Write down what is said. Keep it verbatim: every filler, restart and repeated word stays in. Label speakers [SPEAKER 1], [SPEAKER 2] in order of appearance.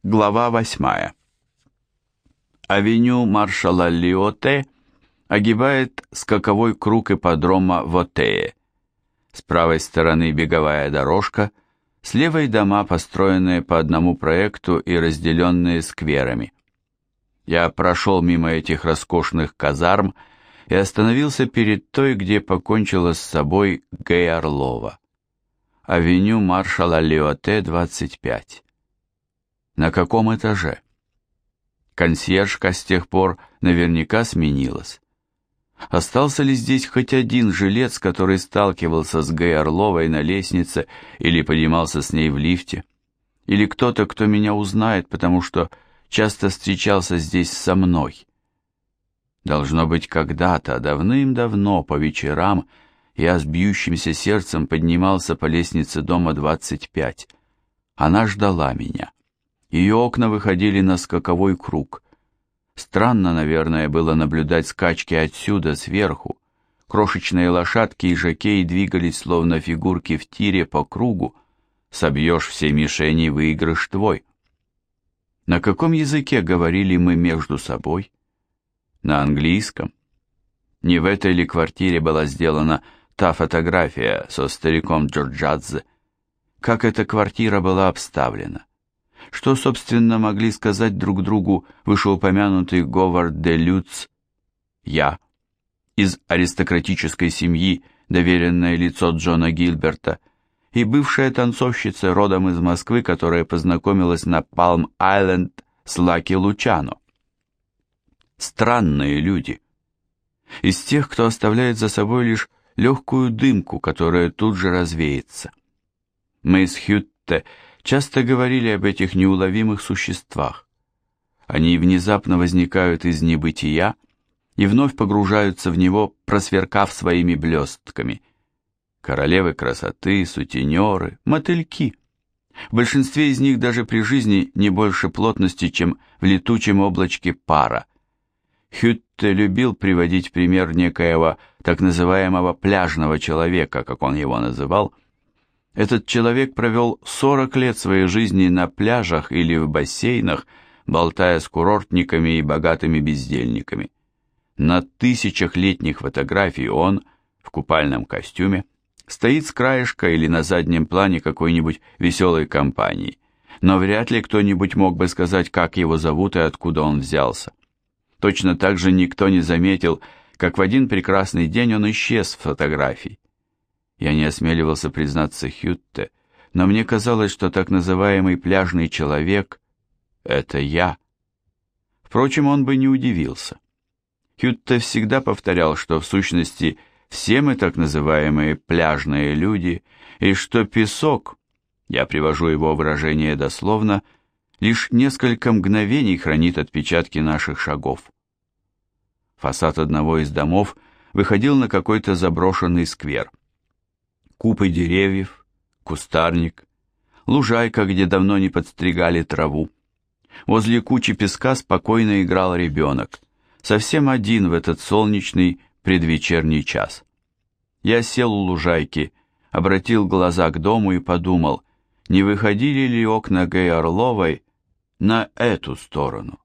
[SPEAKER 1] Глава восьмая. Авеню маршала Лиотте огибает скаковой круг ипподрома в Оттее. С правой стороны беговая дорожка, с левой дома, построенные по одному проекту и разделенные скверами. Я прошел мимо этих роскошных казарм и остановился перед той, где покончила с собой Гэй Орлова. Авеню маршала Лиотте, двадцать пять. На каком этаже? Консьержка с тех пор наверняка сменилась. Остался ли здесь хоть один жилец, который сталкивался с Гэй Орловой на лестнице или поднимался с ней в лифте? Или кто-то, кто меня узнает, потому что часто встречался здесь со мной? Должно быть, когда-то, давным-давно, по вечерам, я с бьющимся сердцем поднимался по лестнице дома двадцать пять. Она ждала меня. Ее окна выходили на скаковой круг. Странно, наверное, было наблюдать скачки отсюда, сверху. Крошечные лошадки и жокеи двигались, словно фигурки в тире, по кругу. Собьешь все мишени, выигрыш твой. На каком языке говорили мы между собой? На английском. Не в этой ли квартире была сделана та фотография со стариком Джорджадзе? Как эта квартира была обставлена? Что, собственно, могли сказать друг другу вышеупомянутый Говард де Люц, я, из аристократической семьи, доверенное лицо Джона Гильберта, и бывшая танцовщица родом из Москвы, которая познакомилась на Палм-Айленд с Лаки Лучано? Странные люди. Из тех, кто оставляет за собой лишь легкую дымку, которая тут же развеется. Мы с Хютте часто говорили об этих неуловимых существах. Они внезапно возникают из небытия и вновь погружаются в него, просверкав своими блестками. Королевы красоты, сутенеры, мотыльки. В большинстве из них даже при жизни не больше плотности, чем в летучем облачке пара. Хютте любил приводить пример некоего так называемого пляжного человека, как он его называл. Этот человек провел сорок лет своей жизни на пляжах или в бассейнах, болтая с курортниками и богатыми бездельниками. На тысячах летних фотографий он, в купальном костюме, стоит с краешка или на заднем плане какой-нибудь веселой компании, но вряд ли кто-нибудь мог бы сказать, как его зовут и откуда он взялся. Точно так же никто не заметил, как в один прекрасный день он исчез с фотографий. Я не осмеливался признаться Хютте, но мне казалось, что так называемый пляжный человек — это я. Впрочем, он бы не удивился. Хютте всегда повторял, что в сущности все мы так называемые пляжные люди, и что песок, я привожу его выражение дословно, лишь несколько мгновений хранит отпечатки наших шагов. Фасад одного из домов выходил на какой-то заброшенный сквер. Купы деревьев, кустарник, лужайка, где давно не подстригали траву. Возле кучи песка спокойно играл ребенок, совсем один в этот солнечный предвечерний час. Я сел у лужайки, обратил глаза к дому и подумал, не выходили ли окна Гэй Орловой на эту сторону.